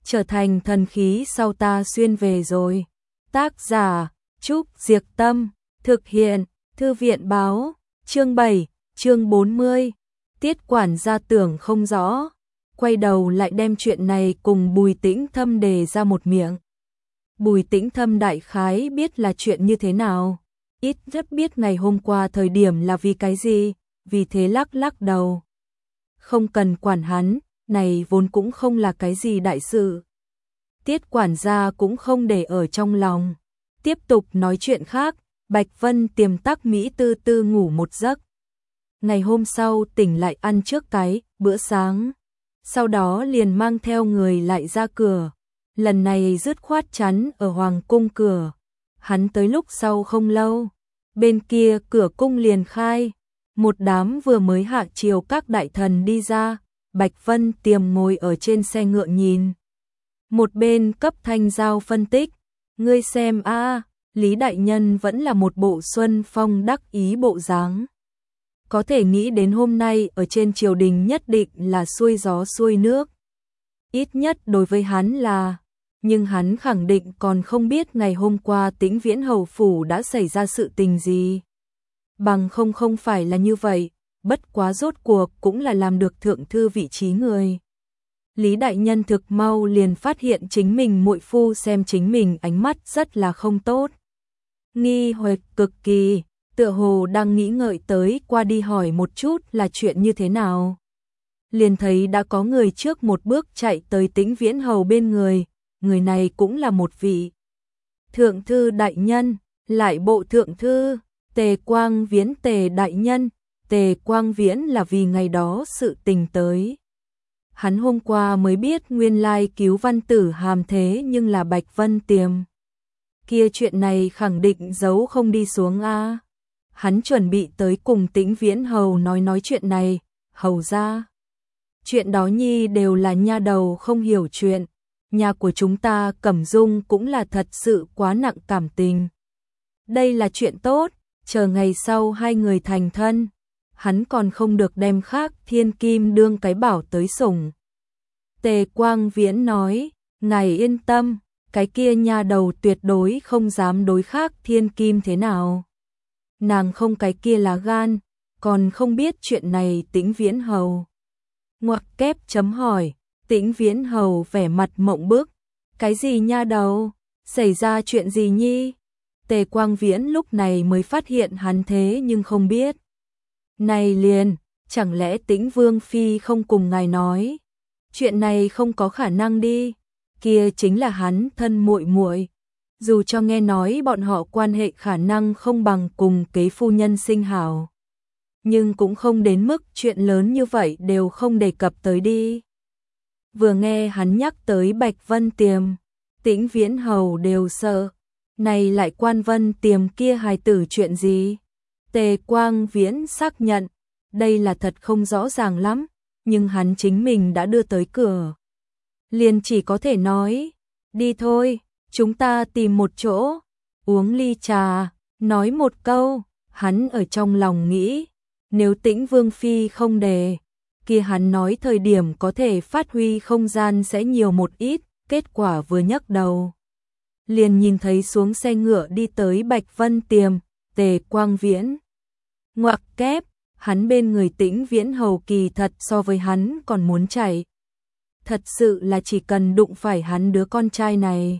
trở thành thần khí sau ta xuyên về rồi. Tác giả Trúc Diệc Tâm, thực hiện Thư viện Báo, chương 7, chương 40. Tiết quản gia tưởng không rõ, quay đầu lại đem chuyện này cùng Bùi Tĩnh Thâm đề ra một miệng. Bùi Tĩnh Thâm đại khái biết là chuyện như thế nào, ít nhất biết ngày hôm qua thời điểm là vì cái gì, vì thế lắc lắc đầu. Không cần quản hắn, này vốn cũng không là cái gì đại sự. Tiết quản gia cũng không để ở trong lòng. Tiếp tục nói chuyện khác, Bạch Vân Tiềm tắc Mỹ tư tư ngủ một giấc. Ngày hôm sau tỉnh lại ăn trước cái bữa sáng, sau đó liền mang theo người lại ra cửa. Lần này dứt khoát chắn ở Hoàng cung cửa. Hắn tới lúc sau không lâu, bên kia cửa cung liền khai. Một đám vừa mới hạ triều các đại thần đi ra, Bạch Vân Tiềm ngồi ở trên xe ngựa nhìn. Một bên cấp Thanh Giao phân tích, ngươi xem a, Lý đại nhân vẫn là một bộ xuân phong đắc ý bộ dáng. Có thể nghĩ đến hôm nay ở trên triều đình nhất định là xuôi gió xuôi nước. Ít nhất đối với hắn là, nhưng hắn khẳng định còn không biết ngày hôm qua Tĩnh Viễn hầu phủ đã xảy ra sự tình gì. Bằng không phải là như vậy, bất quá rốt cuộc cũng là làm được thượng thư vị trí người. Lý đại nhân thực mau liền phát hiện chính mình muội phu xem chính mình ánh mắt rất là không tốt. Nghi hoặc cực kỳ, tựa hồ đang nghĩ ngợi tới qua đi hỏi một chút là chuyện như thế nào. Liền thấy đã có người trước một bước chạy tới Tĩnh Viễn hầu bên người này cũng là một vị thượng thư đại nhân, lại bộ thượng thư, Tề Quang Viễn Tề đại nhân. Tề Quang Viễn là vì ngày đó sự tình tới. Hắn hôm qua mới biết nguyên lai cứu văn tử hàm thế nhưng là Bạch Vân Tiềm. Kia chuyện này khẳng định giấu không đi xuống a. Hắn chuẩn bị tới cùng Tĩnh Viễn hầu nói chuyện này, hầu ra. Chuyện đó nhi đều là nha đầu không hiểu chuyện, nhà của chúng ta Cẩm Dung cũng là thật sự quá nặng cảm tình. Đây là chuyện tốt, chờ ngày sau hai người thành thân, hắn còn không được đem khác thiên kim đương cái bảo tới sủng. Tề Quang Viễn nói, ngài yên tâm, cái kia nha đầu tuyệt đối không dám đối khác thiên kim thế nào. Nàng không cái kia lá gan, còn không biết chuyện này Tĩnh Viễn hầu. Ngoặc kép chấm hỏi, Tĩnh Viễn hầu vẻ mặt mộng bức, cái gì nha đầu, xảy ra chuyện gì nhi? Tề Quang Viễn lúc này mới phát hiện hắn thế nhưng không biết. Này liền, chẳng lẽ Tĩnh Vương Phi không cùng ngài nói? Chuyện này không có khả năng đi, kia chính là hắn thân muội muội. Dù cho nghe nói bọn họ quan hệ khả năng không bằng cùng kế phu nhân sinh hảo, nhưng cũng không đến mức chuyện lớn như vậy đều không đề cập tới đi. Vừa nghe hắn nhắc tới Bạch Vân Tiềm, Tĩnh Viễn hầu đều sợ. Này lại Quan Vân Tiềm kia hài tử chuyện gì? Tề Quang Viễn xác nhận, đây là thật không rõ ràng lắm, nhưng hắn chính mình đã đưa tới cửa. Liền chỉ có thể nói, đi thôi, chúng ta tìm một chỗ, uống ly trà, nói một câu. Hắn ở trong lòng nghĩ, nếu Tĩnh Vương Phi không đề, kia hắn nói thời điểm có thể phát huy không gian sẽ nhiều một ít, kết quả vừa nhấc đầu. Liền nhìn thấy xuống xe ngựa đi tới Bạch Vân Tiềm, Tề Quang Viễn. Ngoặc kép, hắn bên người Tĩnh Viễn hầu kỳ thật so với hắn còn muốn chạy. Thật sự là chỉ cần đụng phải hắn đứa con trai này,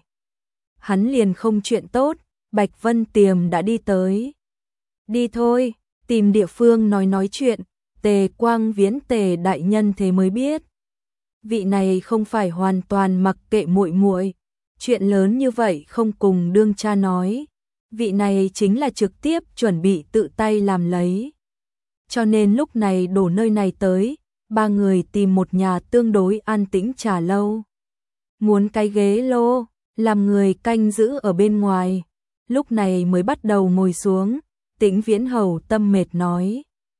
hắn liền không chuyện tốt. Bạch Vân Tiềm đã đi tới. Đi thôi, tìm địa phương nói chuyện. Tề Quang Viễn Tề đại nhân thế mới biết, vị này không phải hoàn toàn mặc kệ muội muội. Chuyện lớn như vậy không cùng đương cha nói, vị này chính là trực tiếp chuẩn bị tự tay làm lấy. Cho nên lúc này đổ nơi này tới, ba người tìm một nhà tương đối an tĩnh trà lâu. Muốn cái ghế lô, làm người canh giữ ở bên ngoài. Lúc này mới bắt đầu ngồi xuống, Tĩnh Viễn hầu tâm mệt nói.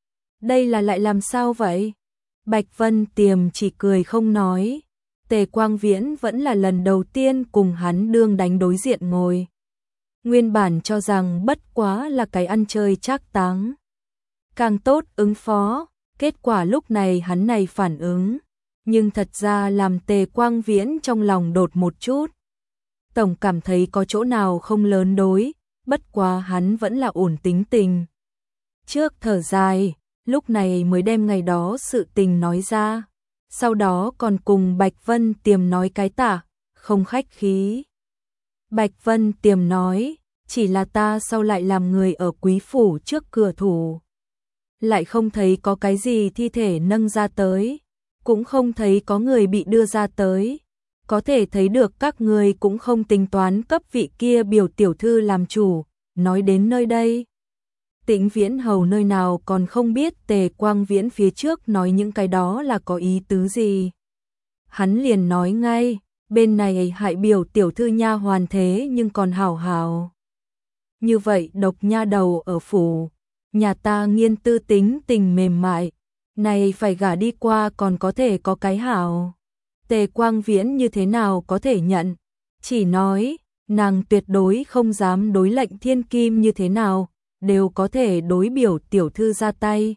Đây là lại làm sao vậy? Bạch Vân Tiềm chỉ cười không nói. Tề Quang Viễn vẫn là lần đầu tiên cùng hắn đương đánh đối diện ngồi. Nguyên bản cho rằng bất quá là cái ăn chơi trác táng, càng tốt ứng phó, kết quả lúc này hắn này phản ứng, Nhưng thật ra làm Tề Quang Viễn trong lòng đột một chút. Tổng cảm thấy có chỗ nào không lớn đối, bất quá hắn vẫn là ổn tính tình. Trước thở dài, lúc này mới đem ngày đó sự tình nói ra. Sau đó còn cùng Bạch Vân Tiềm nói cái tả, không khách khí. Bạch Vân Tiềm nói, chỉ là ta sau lại làm người ở quý phủ trước cửa thủ. Lại không thấy có cái gì thi thể nâng ra tới, cũng không thấy có người bị đưa ra tới. Có thể thấy được các người cũng không tính toán cấp vị kia biểu tiểu thư làm chủ. Nói đến nơi đây, Tĩnh Viễn Hầu nơi nào còn không biết Tề Quang Viễn phía trước nói những cái đó là có ý tứ gì. Hắn liền nói ngay, bên này hại biểu tiểu thư nha hoàn thế nhưng còn hảo hảo. Như vậy độc nha đầu ở phủ, nhà ta Nghiên Tư tính tình mềm mại, này phải gả đi qua còn có thể có cái hảo. Tề Quang Viễn như thế nào có thể nhận, chỉ nói, nàng tuyệt đối không dám đối lệnh thiên kim như thế nào, đều có thể đối biểu tiểu thư ra tay.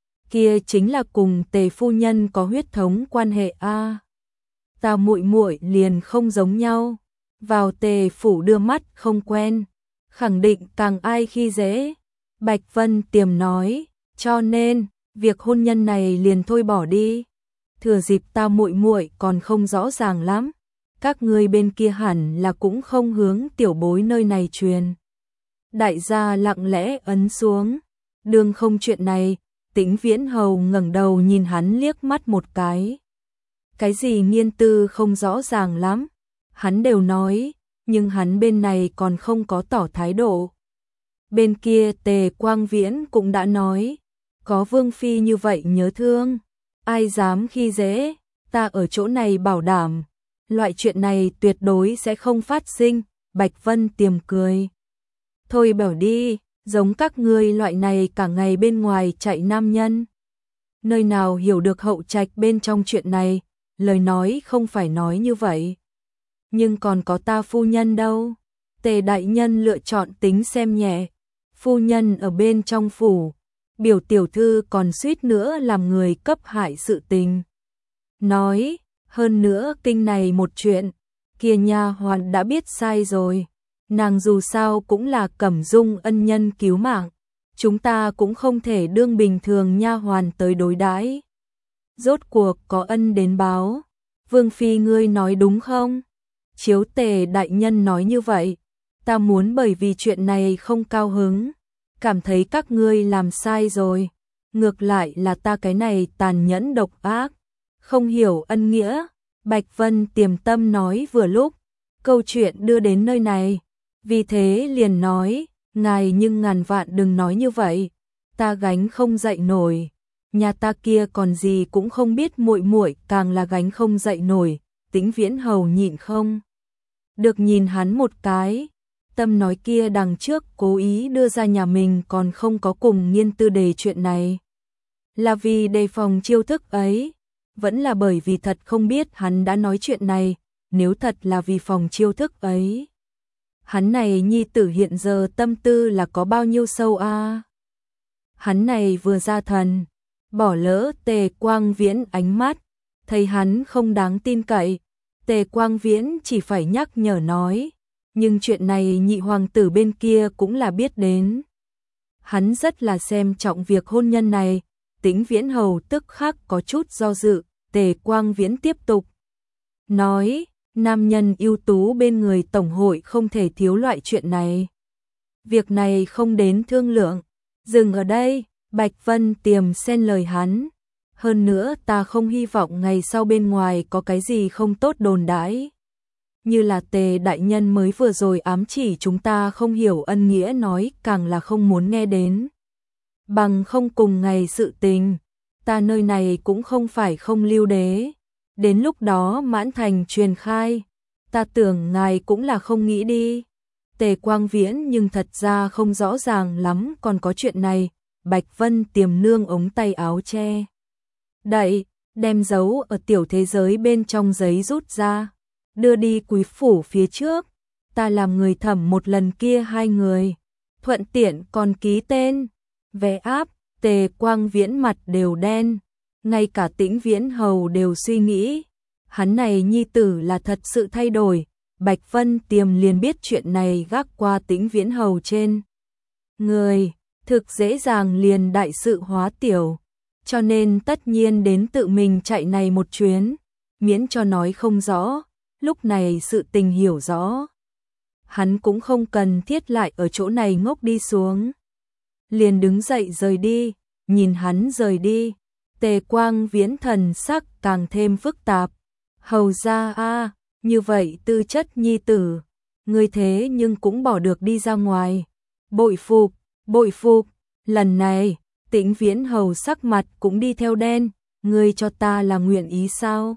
Kia chính là cùng Tề phu nhân có huyết thống quan hệ a. Ta muội muội liền không giống nhau, vào Tề phủ đưa mắt không quen, khẳng định càng ai khi dễ. Bạch Vân Tiềm nói, cho nên việc hôn nhân này liền thôi bỏ đi. Thừa dịp ta muội muội còn không rõ ràng lắm, các ngươi bên kia hẳn là cũng không hướng tiểu bối nơi này truyền. Đại gia lặng lẽ ấn xuống, đương không chuyện này. Tĩnh Viễn Hầu ngẩng đầu nhìn hắn liếc mắt một cái. Cái gì Nghiên Tư không rõ ràng lắm, hắn đều nói, nhưng hắn bên này còn không có tỏ thái độ. Bên kia Tề Quang Viễn cũng đã nói, có Vương phi như vậy nhớ thương, ai dám khi dễ, ta ở chỗ này bảo đảm, loại chuyện này tuyệt đối sẽ không phát sinh. Bạch Vân Tiềm cười, thôi bảo đi, giống các ngươi loại này cả ngày bên ngoài chạy nam nhân, nơi nào hiểu được hậu trạch bên trong chuyện này, lời nói không phải nói như vậy. Nhưng còn có ta phu nhân đâu? Tề đại nhân lựa chọn tính xem nhẹ, phu nhân ở bên trong phủ, biểu tiểu thư còn suýt nữa làm người cấp hại sự tình. Nói, hơn nữa kinh này một chuyện, kia nha hoàn đã biết sai rồi, nàng dù sao cũng là Cẩm Dung ân nhân cứu mạng, chúng ta cũng không thể đương bình thường nha hoàn tới đối đãi. Rốt cuộc có ân đến báo, Vương phi ngươi nói đúng không? Chiếu Tề đại nhân nói như vậy, ta muốn bởi vì chuyện này không cao hứng, cảm thấy các ngươi làm sai rồi, ngược lại là ta cái này tàn nhẫn độc ác, không hiểu ân nghĩa. Bạch Vân Tiềm tâm nói vừa lúc, câu chuyện đưa đến nơi này, vì thế liền nói, ngài nhưng ngàn vạn đừng nói như vậy, ta gánh không dậy nổi, nhà ta kia còn gì cũng không biết, muội muội càng là gánh không dậy nổi. Tĩnh Viễn Hầu nhịn không được nhìn hắn một cái, tâm nói kia đằng trước cố ý đưa ra nhà mình còn không có cùng Nghiên Tư đề chuyện này, là vì đề phòng chiêu thức ấy, vẫn là bởi vì thật không biết hắn đã nói chuyện này. Nếu thật là vì phòng chiêu thức ấy, hắn này nhi tử hiện giờ tâm tư là có bao nhiêu sâu a? Hắn này vừa ra thần, bỏ lỡ Tề Quang Viễn ánh mắt, thấy hắn không đáng tin cậy, Tề Quang Viễn chỉ phải nhắc nhở nói, nhưng chuyện này nhị hoàng tử bên kia cũng là biết đến. Hắn rất là xem trọng việc hôn nhân này. Tĩnh Viễn Hầu tức khắc có chút do dự. Tề Quang Viễn tiếp tục nói, nam nhân ưu tú bên người tổng hội không thể thiếu loại chuyện này. Việc này không đến thương lượng, dừng ở đây. Bạch Vân Tiềm xen lời hắn, hơn nữa ta không hy vọng ngày sau bên ngoài có cái gì không tốt đồn đãi. Như là Tề đại nhân mới vừa rồi ám chỉ chúng ta không hiểu ân nghĩa nói, càng là không muốn nghe đến. Bằng không cùng ngày sự tình, ta nơi này cũng không phải không lưu đế, đến lúc đó mãn thành truyền khai, ta tưởng ngài cũng là không nghĩ đi. Tề Quang Viễn nhưng thật ra không rõ ràng lắm còn có chuyện này. Bạch Vân Tiềm nương ống tay áo che đậy, đem dấu ở tiểu thế giới bên trong giấy rút ra, đưa đi quý phủ phía trước, ta làm người thẩm một lần kia hai người, thuận tiện còn ký tên, vẽ áp. Tề Quang Viễn mặt đều đen, Ngay cả Tĩnh Viễn Hầu đều suy nghĩ, hắn này nhi tử là thật sự thay đổi. Bạch Vân Tiềm liền biết chuyện này gác qua Tĩnh Viễn Hầu trên người, thực dễ dàng liền đại sự hóa tiểu, cho nên tất nhiên đến tự mình chạy này một chuyến, miễn cho nói không rõ, lúc này sự tình hiểu rõ. Hắn cũng không cần thiết lại ở chỗ này ngốc đi xuống. Liền đứng dậy rời đi, nhìn hắn rời đi, Tề Quang Viễn thần sắc càng thêm phức tạp. Hầu ra a, như vậy tư chất nhi tử, ngươi thế nhưng cũng bỏ được đi ra ngoài. Bội phục, lần này, Tĩnh Viễn Hầu sắc mặt cũng đi theo đen, ngươi cho ta là nguyện ý sao?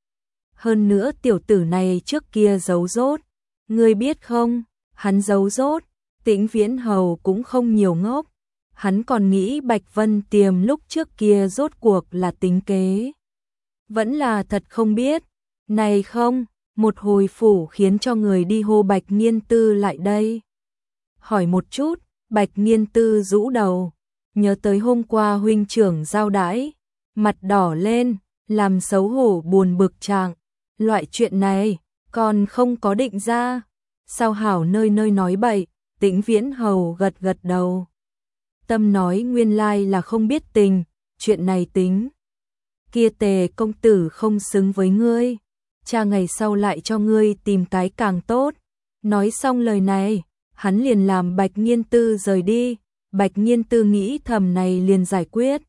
Hơn nữa tiểu tử này trước kia giấu rốt, ngươi biết không, hắn giấu rốt, Tĩnh Viễn Hầu cũng không nhiều ngốc. Hắn còn nghĩ Bạch Vân Tiềm lúc trước kia rốt cuộc là tính kế. Vẫn là thật không biết, này không, một hồi phủ khiến cho người đi hô Bạch Nghiên Tư lại đây. Hỏi một chút, Bạch Nghiên Tư rũ đầu, nhớ tới hôm qua huynh trưởng giao đãi, mặt đỏ lên, làm xấu hổ buồn bực trạng. Loại chuyện này, còn không có định ra. Sao hảo nơi nơi nói bậy, Tĩnh Viễn Hầu gật gật đầu. Tâm nói nguyên lai là không biết tình, chuyện này tính. Kia Tề công tử không xứng với ngươi, cha ngày sau lại cho ngươi tìm cái càng tốt. Nói xong lời này, hắn liền làm Bạch Nghiên Tư rời đi. Bạch Nghiên Tư nghĩ thầm này liền giải quyết.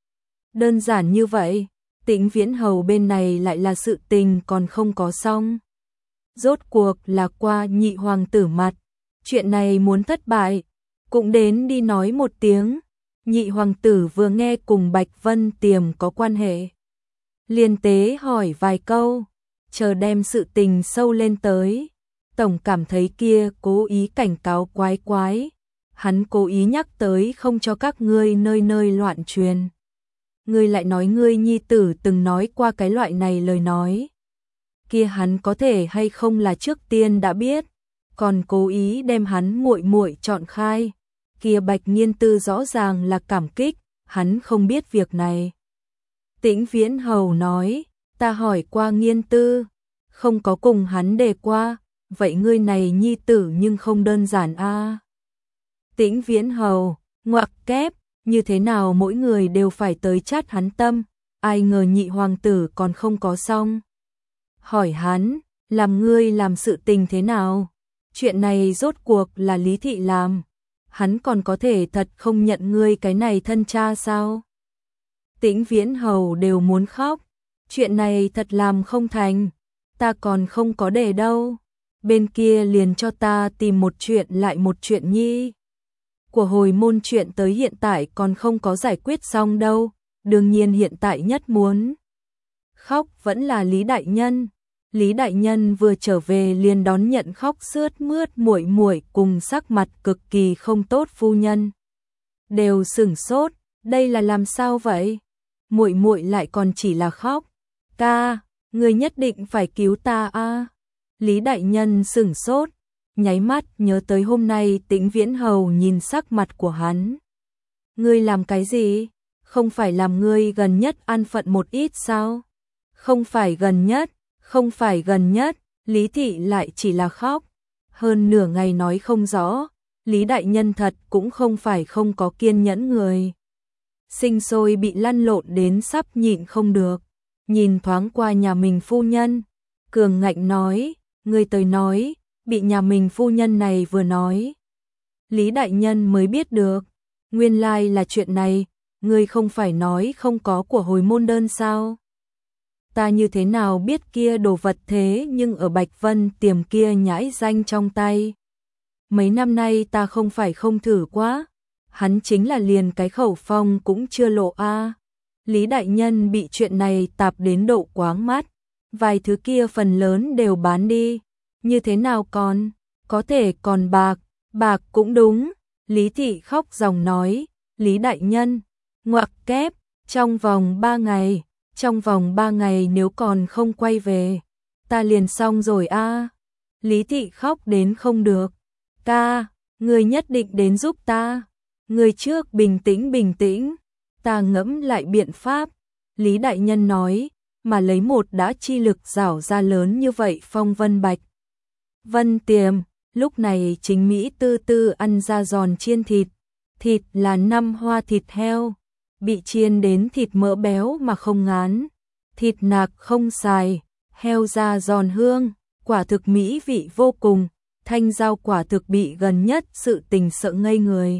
Đơn giản như vậy, Tĩnh Viễn Hầu bên này lại là sự tình còn không có xong. Rốt cuộc là qua nhị hoàng tử mặt, chuyện này muốn thất bại, cũng đến đi nói một tiếng. Nhị hoàng tử vừa nghe cùng Bạch Vân Tiềm có quan hệ, liền tế hỏi vài câu, chờ đem sự tình sâu lên tới. Tổng cảm thấy kia cố ý cảnh cáo quái quái, hắn cố ý nhắc tới không cho các ngươi nơi nơi loạn truyền. Ngươi lại nói ngươi nhi tử từng nói qua cái loại này lời nói. Kia hắn có thể hay không là trước tiên đã biết, còn cố ý đem hắn muội muội chọn khai. Kia Bạch Nghiên Tư rõ ràng là cảm kích, hắn không biết việc này. Tĩnh Viễn Hầu nói, ta hỏi qua Nghiên Tư, không có cùng hắn đề qua, vậy ngươi này nhi tử nhưng không đơn giản a. Tĩnh Viễn Hầu, ngoặc kép, như thế nào mỗi người đều phải tới chát hắn tâm, ai ngờ nhị hoàng tử còn không có xong. Hỏi hắn, làm ngươi làm sự tình thế nào? Chuyện này rốt cuộc là Lý Thị làm, hắn còn có thể thật không nhận ngươi cái này thân cha sao? Tĩnh Viễn Hầu đều muốn khóc, chuyện này thật làm không thành, ta còn không có để đâu. Bên kia liền cho ta tìm một chuyện lại một chuyện nhi. Của hồi môn chuyện tới hiện tại còn không có giải quyết xong đâu, đương nhiên hiện tại nhất muốn khóc vẫn là Lý Đại Nhân. Lý Đại Nhân vừa trở về liền đón nhận khóc sướt mướt muội muội cùng sắc mặt cực kỳ không tốt phu nhân. Đều sửng sốt, đây là làm sao vậy? Muội muội lại còn chỉ là khóc. Ca, người nhất định phải cứu ta a. Lý Đại Nhân sửng sốt, nháy mắt nhớ tới hôm nay Tĩnh Viễn Hầu nhìn sắc mặt của hắn. Ngươi làm cái gì? Không phải làm ngươi gần nhất an phận một ít sao? Không phải gần nhất, Lý Thị lại chỉ là khóc. Hơn nửa ngày nói không rõ, Lý Đại Nhân thật cũng không phải không có kiên nhẫn người. Sinh sôi bị lăn lộn đến sắp nhịn không được, nhìn thoáng qua nhà mình phu nhân, cường ngạnh nói, ngươi tới nói, bị nhà mình phu nhân này vừa nói. Lý Đại Nhân mới biết được, nguyên lai là chuyện này, ngươi không phải nói không có của hồi môn đơn sao? Ta như thế nào biết kia đồ vật thế nhưng ở Bạch Vân Tiềm kia nhãi danh trong tay. Mấy năm nay ta không phải không thử quá, hắn chính là liền cái khẩu phong cũng chưa lộ a. Lý Đại Nhân bị chuyện này tạp đến độ quáng mắt, vài thứ kia phần lớn đều bán đi, như thế nào còn, có thể còn bạc cũng đúng. Lý Thị khóc ròng nói, Lý Đại Nhân, ngoặc kép, trong vòng 3 ngày nếu còn không quay về, ta liền xong rồi a. Lý Thị khóc đến không được, ca, người nhất định đến giúp ta, người trước bình tĩnh, ta ngẫm lại biện pháp. Lý Đại Nhân nói, mà lấy một đã chi lực rảo ra lớn như vậy phong vân Bạch Vân Tiềm, lúc này chính Mỹ tư tư ăn ra giòn chiên thịt, thịt là 5 hoa thịt heo, bị chiên đến thịt mỡ béo mà không ngán, thịt nạc không xài, heo da giòn hương, quả thực mỹ vị vô cùng, Thanh Giao quả thực bị gần nhất sự tình sợ ngây người.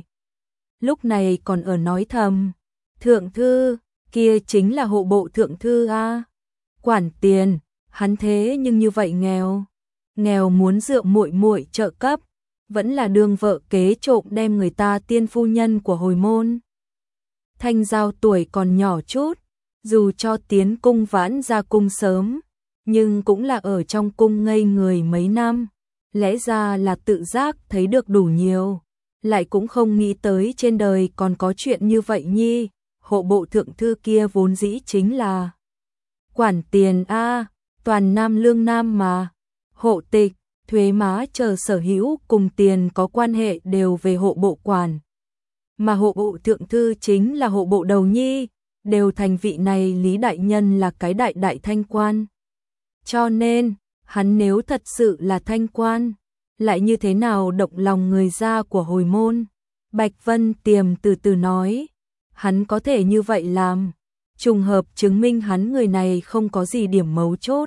Lúc này còn ở nói thầm, thượng thư, kia chính là hộ bộ thượng thư a, quản tiền, hắn thế nhưng như vậy nghèo, nghèo muốn dựa muội muội trợ cấp, vẫn là đương vợ kế trộm đem người ta tiên phu nhân của hồi môn. Thanh Giao tuổi còn nhỏ chút, dù cho tiến cung vãn ra cung sớm, nhưng cũng là ở trong cung ngây người mấy năm, lẽ ra là tự giác thấy được đủ nhiều, lại cũng không nghĩ tới trên đời còn có chuyện như vậy nhi, hộ bộ thượng thư kia vốn dĩ chính là quản tiền a, toàn nam lương nam mà, hộ tịch, thuế má chờ sở hữu cùng tiền có quan hệ đều về hộ bộ quản. Mà hộ bộ thượng thư chính là hộ bộ đầu nhi, đều thành vị này Lý Đại Nhân là cái đại thanh quan. Cho nên, hắn nếu thật sự là thanh quan, lại như thế nào động lòng người ra của hồi môn? Bạch Vân Tiềm từ từ nói, hắn có thể như vậy làm, trùng hợp chứng minh hắn người này không có gì điểm mấu chốt.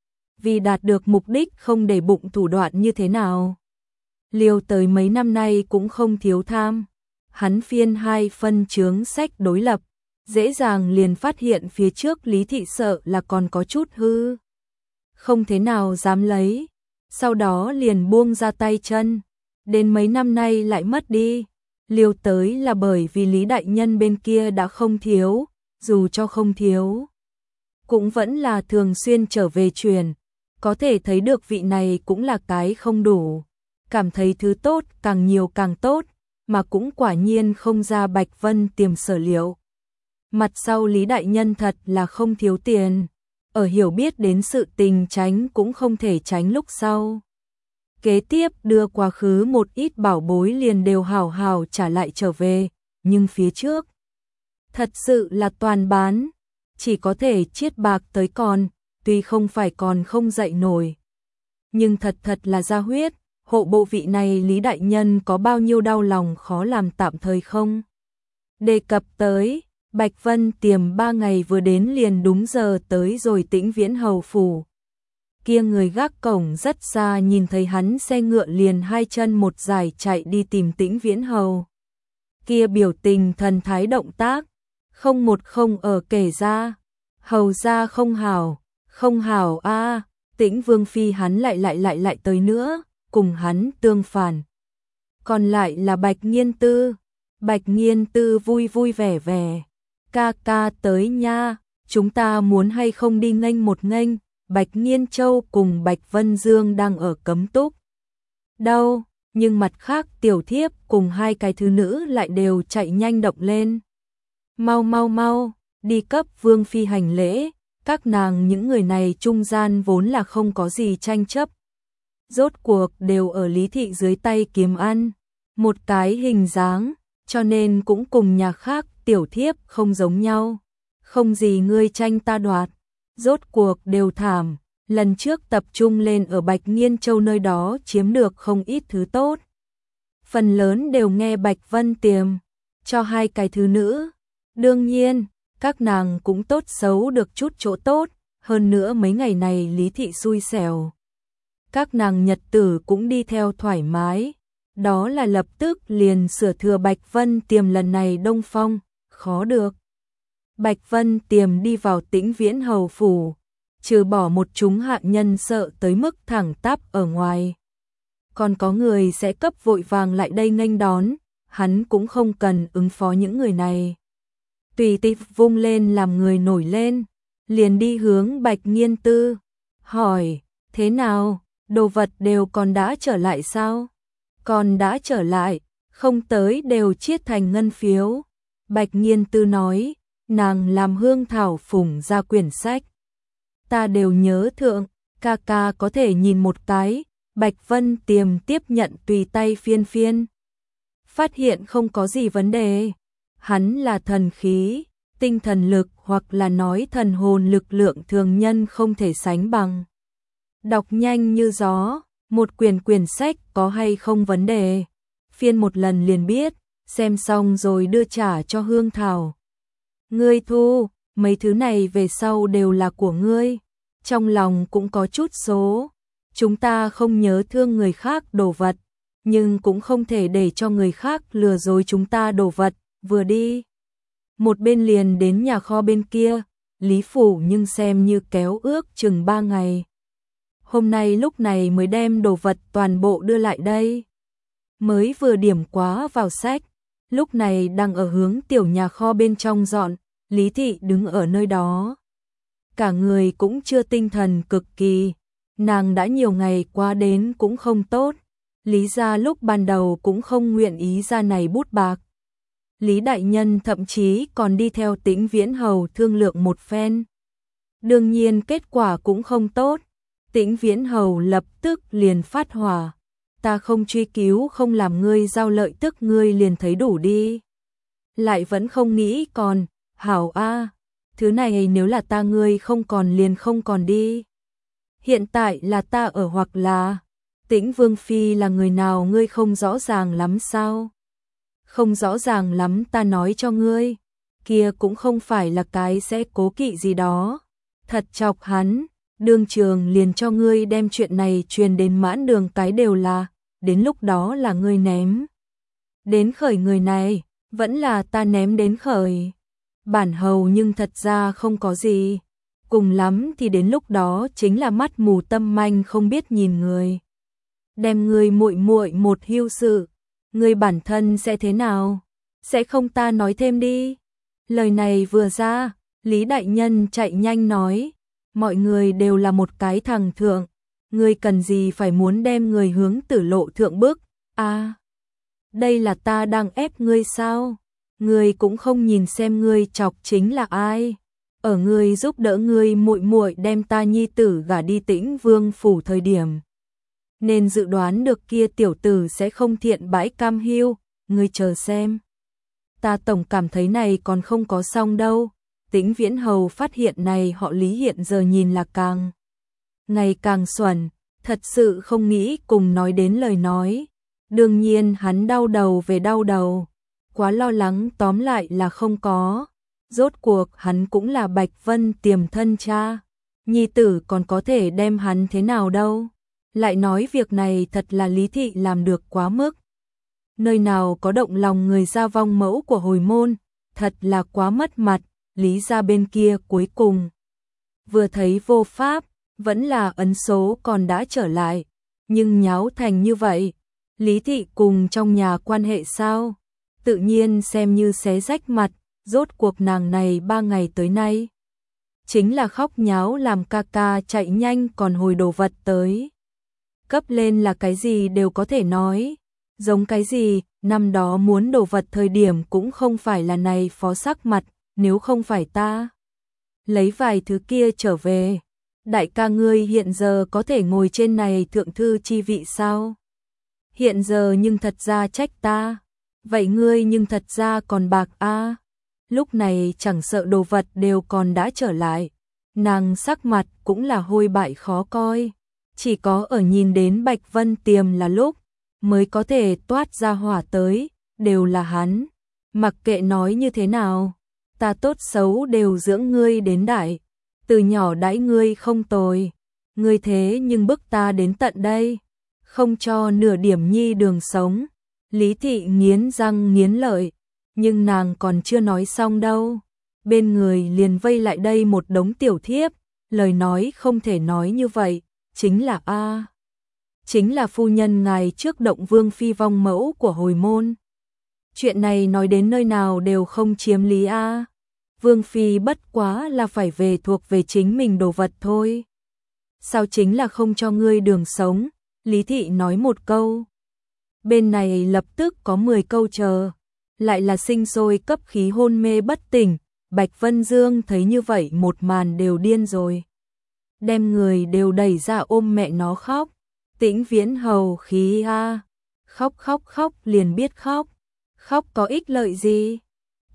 Vì đạt được mục đích không để bụng thủ đoạn như thế nào. Liêu tới mấy năm nay cũng không thiếu tham, hắn phiên 2 phân chướng sách đối lập, dễ dàng liền phát hiện phía trước Lý Thị sợ là còn có chút hư. Không thế nào dám lấy, sau đó liền buông ra tay chân, đến mấy năm nay lại mất đi. Liêu tới là bởi vì Lý Đại Nhân bên kia đã không thiếu, dù cho không thiếu, cũng vẫn là thường xuyên trở về truyền, có thể thấy được vị này cũng là cái không đủ, cảm thấy thứ tốt càng nhiều càng tốt, mà cũng quả nhiên không ra Bạch Vân Tiềm sở liệu. Mặt sau Lý Đại Nhân thật là không thiếu tiền, ở hiểu biết đến sự tình tránh cũng không thể tránh lúc sau. Kế tiếp đưa quá khứ một ít bảo bối liền đều hào hào trả lại trở về, nhưng phía trước thật sự là toàn bán, chỉ có thể chiết bạc tới còn, tuy không phải còn không dậy nổi. Nhưng thật là ra huyết, hộ bộ vị này Lý Đại Nhân có bao nhiêu đau lòng khó làm tạm thời không? Đề cập tới, Bạch Vân Tiềm 3 ngày vừa đến liền đúng giờ tới rồi Tĩnh Viễn Hầu phủ. Kia người gác cổng rất xa nhìn thấy hắn xe ngựa liền 2 chân một dài chạy đi tìm Tĩnh Viễn Hầu. Kia biểu tình thần thái động tác, không một không ở kể ra, hầu ra không hảo a, Tĩnh Vương phi hắn lại tới nữa, cùng hắn tương phản. Còn lại là Bạch Nghiên Tư vui vẻ vẻ, ca tới nha, chúng ta muốn hay không đi nghênh một nghênh, Bạch Nghiên Châu cùng Bạch Vân Dương đang ở cấm túc. Đâu, nhưng mặt khác tiểu thiếp cùng 2 cái thứ nữ lại đều chạy nhanh động lên. Mau, đi cấp Vương phi hành lễ, các nàng những người này trung gian vốn là không có gì tranh chấp. Rốt cuộc đều ở Lý Thị dưới tay kiếm ăn, một cái hình dáng, cho nên cũng cùng nhà khác tiểu thiếp không giống nhau. Không gì ngươi tranh ta đoạt, rốt cuộc đều thảm, lần trước tập trung lên ở Bạch Nghiên Châu nơi đó chiếm được không ít thứ tốt. Phần lớn đều nghe Bạch Vân Tiềm, cho 2 cái thứ nữ. Đương nhiên, các nàng cũng tốt xấu được chút chỗ tốt, hơn nữa mấy ngày này Lý Thị xui xẻo. Các nàng nhật tử cũng đi theo thoải mái, đó là lập tức liền sửa thừa Bạch Vân Tiềm lần này đông phong, khó được. Bạch Vân Tiềm đi vào Tĩnh Viễn Hầu phủ, trừ bỏ một chúng hạ nhân sợ tới mức thẳng tắp ở ngoài. Còn có người sẽ cấp vội vàng lại đây nghênh đón, hắn cũng không cần ứng phó những người này. Tùy tiện vung lên làm người nổi lên, liền đi hướng Bạch Nghiên Tư, hỏi, thế nào, đồ vật đều còn đã trở lại sao? Còn đã trở lại, không tới đều chiết thành ngân phiếu. Bạch Nghiên Tư nói, nàng làm Hương Thảo phủng ra quyển sách. Ta đều nhớ thượng, ca có thể nhìn một cái. Bạch Vân Tiềm tiếp nhận tùy tay phiên. Phát hiện không có gì vấn đề. Hắn là thần khí, tinh thần lực hoặc là nói thần hồn lực lượng thường nhân không thể sánh bằng. Đọc nhanh như gió, một quyển sách có hay không vấn đề. Phiên một lần liền biết, xem xong rồi đưa trả cho Hương Thảo. Ngươi thu, mấy thứ này về sau đều là của ngươi. Trong lòng cũng có chút số. Chúng ta không nhớ thương người khác đồ vật, nhưng cũng không thể để cho người khác lừa dối chúng ta đồ vật. Vừa đi, một bên liền đến nhà kho bên kia, Lý Phủ nhưng xem như kéo ước chừng 3 ngày. Hôm nay lúc này mới đem đồ vật toàn bộ đưa lại đây. Mới vừa điểm quá vào sách, lúc này đang ở hướng tiểu nhà kho bên trong dọn, Lý Thị đứng ở nơi đó. Cả người cũng chưa tinh thần cực kỳ, nàng đã nhiều ngày qua đến cũng không tốt. Lý gia lúc ban đầu cũng không nguyện ý ra này bút bạc. Lý đại nhân thậm chí còn đi theo Tĩnh Viễn Hầu thương lượng một phen. Đương nhiên kết quả cũng không tốt. Tĩnh Viễn Hầu lập tức liền phát hỏa. Ta không truy cứu không làm ngươi giao lợi tức ngươi liền thấy đủ đi. Lại vẫn không nghĩ còn, hảo a, thứ này nếu là ta ngươi không còn liền không còn đi. Hiện tại là ta ở hoặc là Tĩnh Vương Phi là người nào ngươi không rõ ràng lắm sao? Không rõ ràng lắm ta nói cho ngươi, kia cũng không phải là cái sẽ cố kỵ gì đó. Thật chọc hắn, đương trường liền cho ngươi đem chuyện này truyền đến mãn đường cái đều là, đến lúc đó là ngươi ném. Đến khởi người này, vẫn là ta ném đến khởi. Bản hầu nhưng thật ra không có gì, cùng lắm thì đến lúc đó chính là mắt mù tâm manh không biết nhìn người. Đem ngươi muội muội một hưu sự, ngươi bản thân sẽ thế nào? Sẽ không ta nói thêm đi. Lời này vừa ra, Lý đại nhân chạy nhanh nói, mọi người đều là một cái thằng thượng, ngươi cần gì phải muốn đem người hướng tử lộ thượng bức? A, đây là ta đang ép ngươi sao? Ngươi cũng không nhìn xem ngươi chọc chính là ai? Ở ngươi giúp đỡ ngươi muội muội đem ta nhi tử gả đi Tĩnh Vương phủ thời điểm, nên dự đoán được kia tiểu tử sẽ không thiện bãi cam hiu, ngươi chờ xem. Ta tổng cảm thấy này còn không có xong đâu. Tĩnh Viễn Hầu phát hiện này họ Lý hiện giờ nhìn là càng ngày càng xuẩn, thật sự không nghĩ cùng nói đến lời nói. Đương nhiên hắn đau đầu về đau đầu, quá lo lắng tóm lại là không có. Rốt cuộc hắn cũng là Bạch Vân tiềm thân cha, nhi tử còn có thể đem hắn thế nào đâu. Lại nói việc này thật là Lý Thị làm được quá mức. Nơi nào có động lòng người ra vong mẫu của hồi môn, thật là quá mất mặt. Lý gia bên kia cuối cùng vừa thấy vô pháp, vẫn là ấn số còn đã trở lại, nhưng nháo thành như vậy, Lý Thị cùng trong nhà quan hệ sao? Tự nhiên xem như xé rách mặt, rốt cuộc nàng này 3 ngày tới nay chính là khóc nháo làm ca ca chạy nhanh còn hồi đồ vật tới. Cấp lên là cái gì đều có thể nói, giống cái gì, năm đó muốn đồ vật thời điểm cũng không phải là này phó sắc mặt, nếu không phải ta lấy vài thứ kia trở về, đại ca ngươi hiện giờ có thể ngồi trên này thượng thư chi vị sao? Hiện giờ nhưng thật ra trách ta, vậy ngươi nhưng thật ra còn bạc a. Lúc này chẳng sợ đồ vật đều còn đã trở lại, nàng sắc mặt cũng là hôi bại khó coi, chỉ có ở nhìn đến Bạch Vân Tiềm là lúc mới có thể toát ra hỏa tới, đều là hắn. Mặc kệ nói như thế nào, ta tốt xấu đều dưỡng ngươi đến đại, từ nhỏ đãi ngươi không tồi, ngươi thế nhưng bức ta đến tận đây, không cho nửa điểm nhi đường sống. Lý Thị nghiến răng nghiến lợi, nhưng nàng còn chưa nói xong đâu, bên người liền vây lại đây một đống tiểu thiếp, lời nói không thể nói như vậy, chính là chính là phu nhân ngài trước động Vương Phi vong mẫu của hồi môn. Chuyện này nói đến nơi nào đều không chiếm lý a. Vương Phi bất quá là phải về thuộc về chính mình đồ vật thôi. Sao chính là không cho ngươi đường sống? Lý Thị nói một câu. Bên này lập tức có 10 câu chờ. Lại là sinh sôi cấp khí hôn mê bất tỉnh. Bạch Vân Dương thấy như vậy một màn đều điên rồi. Đem người đều đẩy ra ôm mẹ nó khóc. Tĩnh Viễn Hầu khí a. Khóc khóc khóc liền biết khóc. Khóc có ích lợi gì?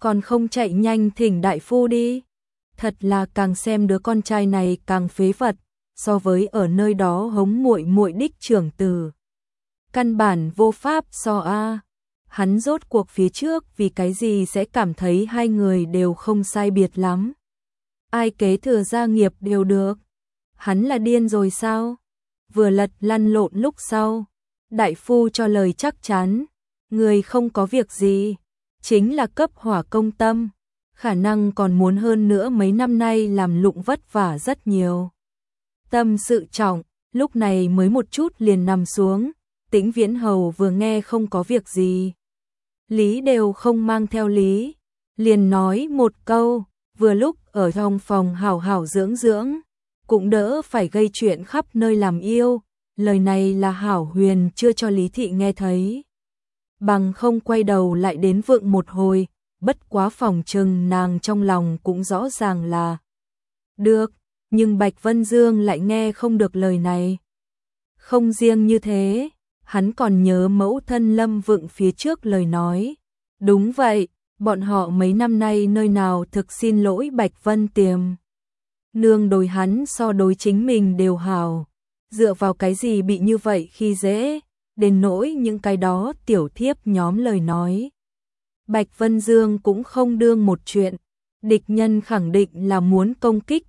còn không chạy nhanh thỉnh đại phu đi. Thật là càng xem đứa con trai này càng phế vật, so với ở nơi đó hống muội muội đích trưởng tử. Căn bản vô pháp so a. Hắn rốt cuộc phía trước vì cái gì sẽ cảm thấy hai người đều không sai biệt lắm. Ai kế thừa gia nghiệp đều được. Hắn là điên rồi sao? Vừa lật lăn lộn lúc sau, đại phu cho lời chắc chắn, người không có việc gì, chính là cấp hỏa công tâm, khả năng còn muốn hơn nữa mấy năm nay làm lụng vất vả rất nhiều. Tâm sự trọng, lúc này mới một chút liền nằm xuống, Tĩnh Viễn Hầu vừa nghe không có việc gì. Lý đều không mang theo lý, liền nói một câu, vừa lúc ở trong phòng hảo hảo dưỡng dưỡng, cũng đỡ phải gây chuyện khắp nơi làm yêu, lời này là Hảo Huyền chưa cho Lý Thị nghe thấy. Bằng không quay đầu lại đến vượng một hồi, bất quá phòng trừng nàng trong lòng cũng rõ ràng là được, nhưng Bạch Vân Dương lại nghe không được lời này. Không riêng như thế, hắn còn nhớ mẫu thân Lâm Vượng phía trước lời nói. Đúng vậy, bọn họ mấy năm nay nơi nào thực xin lỗi Bạch Vân Tiềm. Nương đối hắn so đối chính mình đều hảo, dựa vào cái gì bị như vậy khi dễ, đến nỗi những cái đó tiểu thiếp nhóm lời nói. Bạch Vân Dương cũng không đương một chuyện, địch nhân khẳng định là muốn công kích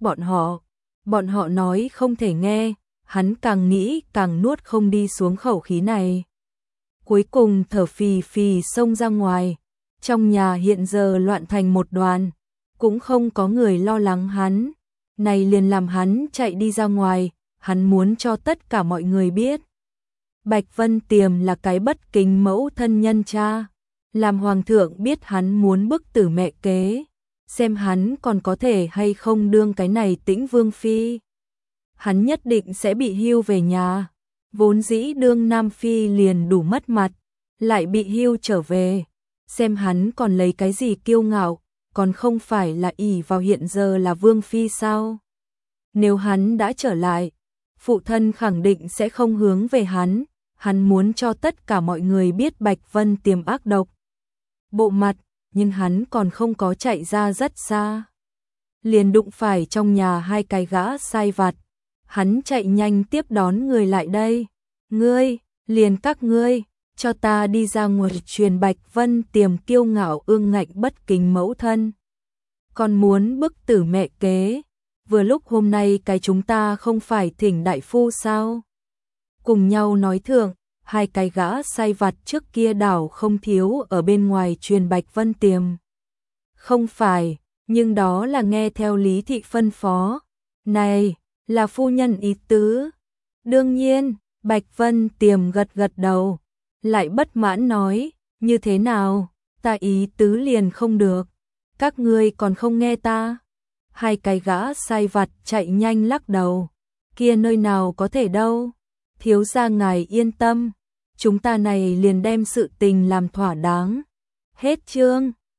bọn họ nói không thể nghe, hắn càng nghĩ càng nuốt không đi xuống khẩu khí này. Cuối cùng thở phì phì xông ra ngoài, trong nhà hiện giờ loạn thành một đoàn, cũng không có người lo lắng hắn, này liền làm hắn chạy đi ra ngoài, hắn muốn cho tất cả mọi người biết. Bạch Vân Tiềm là cái bất kính mẫu thân nhân cha, làm hoàng thượng biết hắn muốn bức tử mẹ kế, xem hắn còn có thể hay không đương cái này Tĩnh Vương Phi. Hắn nhất định sẽ bị hưu về nhà, vốn dĩ đương Nam Phi liền đủ mất mặt, lại bị hưu trở về, xem hắn còn lấy cái gì kiêu ngạo, còn không phải là ỷ vào hiện giờ là Vương Phi sao. Nếu hắn đã trở lại, phụ thân khẳng định sẽ không hướng về hắn muốn cho tất cả mọi người biết Bạch Vân Tiềm ác độc. Bộ mặt, nhưng hắn còn không có chạy ra rất xa. Liền đụng phải trong nhà hai cái gã sai vặt, hắn chạy nhanh tiếp đón người lại đây. Ngươi, liền các ngươi, cho ta đi ra ngoài truyền Bạch Vân Tiềm kiêu ngạo ương ngạnh bất kính mẫu thân. Còn muốn bức tử mẹ kế, vừa lúc hôm nay cái chúng ta không phải thỉnh đại phu sao? Cùng nhau nói thượng, hai cái gã sai vặt trước kia đảo không thiếu ở bên ngoài truyền Bạch Vân Tiềm. Không phải, nhưng đó là nghe theo Lý Thị phân phó. Này, là phu nhân ý tứ. Đương nhiên, Bạch Vân Tiềm gật gật đầu, lại bất mãn nói, như thế nào, ta ý tứ liền không được, các ngươi còn không nghe ta. Hai cái gã sai vặt chạy nhanh lắc đầu, kia nơi nào có thể đâu, thiếu gia ngài yên tâm, chúng ta này liền đem sự tình làm thỏa đáng. Hết chương.